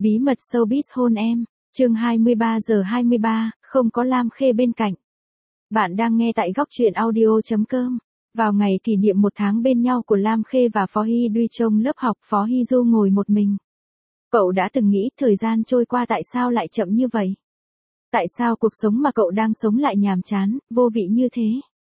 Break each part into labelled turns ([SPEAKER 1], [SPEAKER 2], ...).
[SPEAKER 1] Bí mật showbiz hôn em, chương 23 giờ 23, không có Lam Khê bên cạnh. Bạn đang nghe tại góc truyện audio.com. Vào ngày kỷ niệm 1 tháng bên nhau của Lam Khê và Phó Hy Duy trong lớp học, Phó Hy Du ngồi một mình. Cậu đã từng nghĩ thời gian trôi qua tại sao lại chậm như vậy? Tại sao cuộc sống mà cậu đang sống lại nhàm chán, vô vị như thế?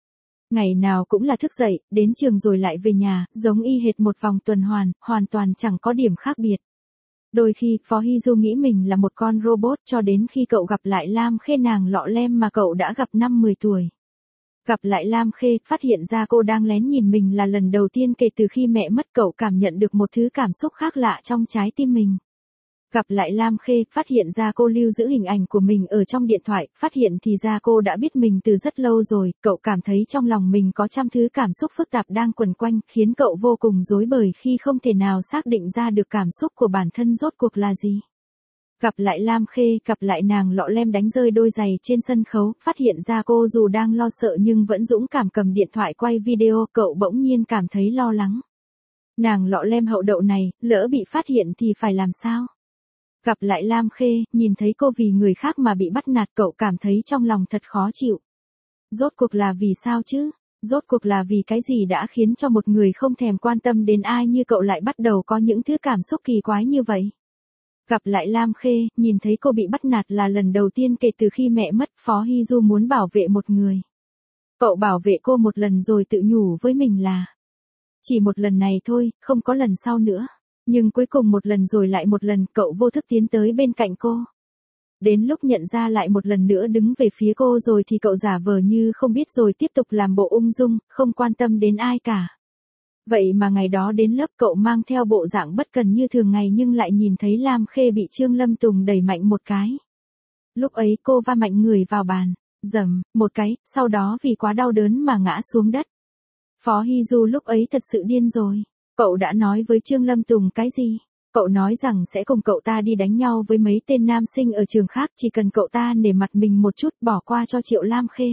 [SPEAKER 1] Ngày nào cũng là thức dậy, đến trường rồi lại về nhà, giống y hệt một vòng tuần hoàn toàn chẳng có điểm khác biệt. Đôi khi, Phó Hy Du nghĩ mình là một con robot cho đến khi cậu gặp lại Lam Khê, nàng lọ lem mà cậu đã gặp năm 10 tuổi. Gặp lại Lam Khê, phát hiện ra cô đang lén nhìn mình là lần đầu tiên kể từ khi mẹ mất, cậu cảm nhận được một thứ cảm xúc khác lạ trong trái tim mình. Gặp lại Lam Khê, phát hiện ra cô lưu giữ hình ảnh của mình ở trong điện thoại, phát hiện thì ra cô đã biết mình từ rất lâu rồi, cậu cảm thấy trong lòng mình có trăm thứ cảm xúc phức tạp đang quẩn quanh, khiến cậu vô cùng rối bời khi không thể nào xác định ra được cảm xúc của bản thân rốt cuộc là gì. Gặp lại Lam Khê, gặp lại nàng lọ lem đánh rơi đôi giày trên sân khấu, phát hiện ra cô dù đang lo sợ nhưng vẫn dũng cảm cầm điện thoại quay video, cậu bỗng nhiên cảm thấy lo lắng. Nàng lọ lem hậu đậu này, lỡ bị phát hiện thì phải làm sao? Gặp lại Lam Khê, nhìn thấy cô vì người khác mà bị bắt nạt, cậu cảm thấy trong lòng thật khó chịu. Rốt cuộc là vì sao chứ? Rốt cuộc là vì cái gì đã khiến cho một người không thèm quan tâm đến ai như cậu lại bắt đầu có những thứ cảm xúc kỳ quái như vậy? Gặp lại Lam Khê, nhìn thấy cô bị bắt nạt là lần đầu tiên kể từ khi mẹ mất, Phó Hy Du muốn bảo vệ một người. Cậu bảo vệ cô một lần rồi tự nhủ với mình là chỉ một lần này thôi, không có lần sau nữa. Nhưng cuối cùng một lần rồi lại một lần, cậu vô thức tiến tới bên cạnh cô. Đến lúc nhận ra lại một lần nữa đứng về phía cô rồi thì cậu giả vờ như không biết rồi tiếp tục làm bộ ung dung, không quan tâm đến ai cả. Vậy mà ngày đó đến lớp cậu mang theo bộ dạng bất cần như thường ngày nhưng lại nhìn thấy Lam Khê bị Trương Lâm Tùng đẩy mạnh một cái. Lúc ấy cô va mạnh người vào bàn, dầm, một cái, sau đó vì quá đau đớn mà ngã xuống đất. Phó Hy Du lúc ấy thật sự điên rồi. Cậu đã nói với Trương Lâm Tùng cái gì? Cậu nói rằng sẽ cùng cậu ta đi đánh nhau với mấy tên nam sinh ở trường khác, chỉ cần cậu ta nể mặt mình một chút, bỏ qua cho Triệu Lam Khê.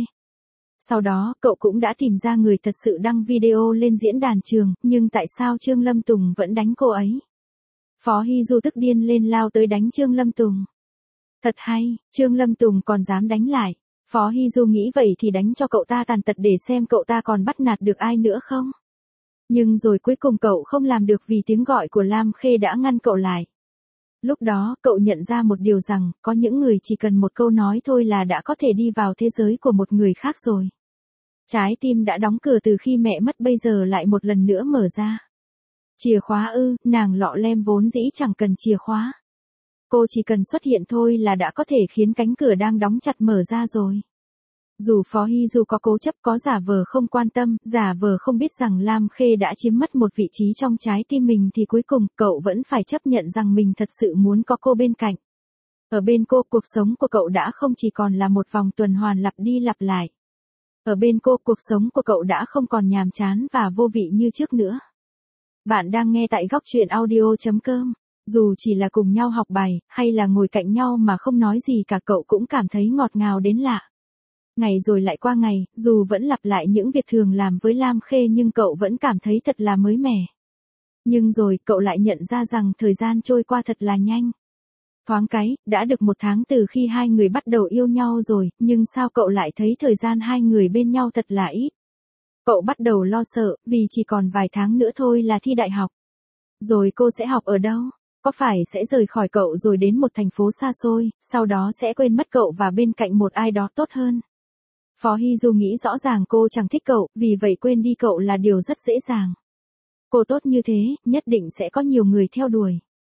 [SPEAKER 1] Sau đó, cậu cũng đã tìm ra người thật sự đăng video lên diễn đàn trường, nhưng tại sao Trương Lâm Tùng vẫn đánh cô ấy? Phó Hy Du tức điên lên lao tới đánh Trương Lâm Tùng. Thật hay, Trương Lâm Tùng còn dám đánh lại. Phó Hy Du nghĩ vậy thì đánh cho cậu ta tàn tật để xem cậu ta còn bắt nạt được ai nữa không? Nhưng rồi cuối cùng cậu không làm được vì tiếng gọi của Lam Khê đã ngăn cậu lại. Lúc đó, cậu nhận ra một điều rằng, có những người chỉ cần một câu nói thôi là đã có thể đi vào thế giới của một người khác rồi. Trái tim đã đóng cửa từ khi mẹ mất bây giờ lại một lần nữa mở ra. Chìa khóa ư, nàng lọ lem vốn dĩ chẳng cần chìa khóa. Cô chỉ cần xuất hiện thôi là đã có thể khiến cánh cửa đang đóng chặt mở ra rồi. Dù Phó Hy Du có cố chấp, có giả vờ không quan tâm, giả vờ không biết rằng Lam Khê đã chiếm mất một vị trí trong trái tim mình thì cuối cùng cậu vẫn phải chấp nhận rằng mình thật sự muốn có cô bên cạnh. Ở bên cô, cuộc sống của cậu đã không chỉ còn là một vòng tuần hoàn lặp đi lặp lại. Ở bên cô, cuộc sống của cậu đã không còn nhàm chán và vô vị như trước nữa. Bạn đang nghe tại góc truyện audio.com. Dù chỉ là cùng nhau học bài, hay là ngồi cạnh nhau mà không nói gì cả, cậu cũng cảm thấy ngọt ngào đến lạ. Ngày rồi lại qua ngày, dù vẫn lặp lại những việc thường làm với Lam Khê nhưng cậu vẫn cảm thấy thật là mới mẻ. Nhưng rồi, cậu lại nhận ra rằng thời gian trôi qua thật là nhanh. Thoáng cái, đã được 1 tháng từ khi hai người bắt đầu yêu nhau rồi, nhưng sao cậu lại thấy thời gian hai người bên nhau thật là ít. Cậu bắt đầu lo sợ, vì chỉ còn vài tháng nữa thôi là thi đại học. Rồi cô sẽ học ở đâu? Có phải sẽ rời khỏi cậu rồi đến một thành phố xa xôi, sau đó sẽ quên mất cậu và bên cạnh một ai đó tốt hơn? Phó Hy Du nghĩ rõ ràng cô chẳng thích cậu, vì vậy quên đi cậu là điều rất dễ dàng. Cô tốt như thế, nhất định sẽ có nhiều người theo đuổi.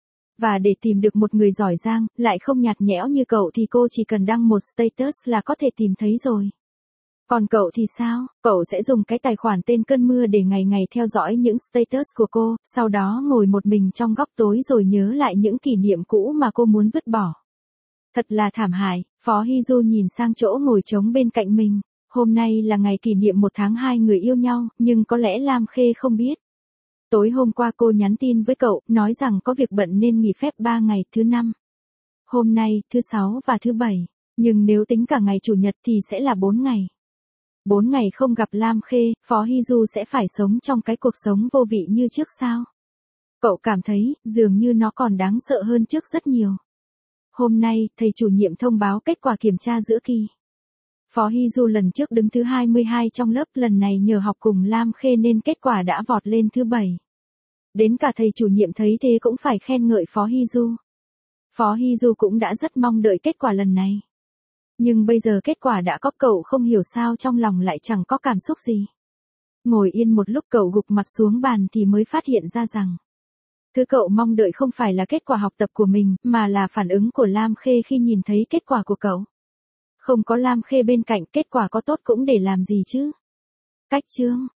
[SPEAKER 1] Và để tìm được một người giỏi giang, lại không nhạt nhẽo như cậu thì cô chỉ cần đăng một status là có thể tìm thấy rồi. Còn cậu thì sao? Cậu sẽ dùng cái tài khoản tên Cơn Mưa để ngày ngày theo dõi những status của cô, sau đó ngồi một mình trong góc tối rồi nhớ lại những kỷ niệm cũ mà cô muốn vứt bỏ. Thật là thảm hại. Phó Hy Du nhìn sang chỗ ngồi trống bên cạnh mình. Hôm nay là ngày kỷ niệm 1 tháng hai người yêu nhau, nhưng có lẽ Lam Khê không biết. Tối hôm qua cô nhắn tin với cậu, nói rằng có việc bận nên nghỉ phép 3 ngày, thứ 5. Hôm nay, thứ 6 và thứ 7. Nhưng nếu tính cả ngày Chủ nhật thì sẽ là 4 ngày. 4 ngày không gặp Lam Khê, Phó Hy Du sẽ phải sống trong cái cuộc sống vô vị như trước sao? Cậu cảm thấy, dường như nó còn đáng sợ hơn trước rất nhiều. Hôm nay, thầy chủ nhiệm thông báo kết quả kiểm tra giữa kỳ. Phó Hy Du lần trước đứng thứ 22 trong lớp, lần này nhờ học cùng Lam Khê nên kết quả đã vọt lên thứ 7. Đến cả thầy chủ nhiệm thấy thế cũng phải khen ngợi Phó Hy Du. Phó Hy Du cũng đã rất mong đợi kết quả lần này. Nhưng bây giờ kết quả đã có, cậu không hiểu sao trong lòng lại chẳng có cảm xúc gì. Ngồi yên một lúc cậu gục mặt xuống bàn thì mới phát hiện ra rằng thứ cậu mong đợi không phải là kết quả học tập của mình, mà là phản ứng của Lam Khê khi nhìn thấy kết quả của cậu. Không có Lam Khê bên cạnh, kết quả có tốt cũng để làm gì chứ. Cách chương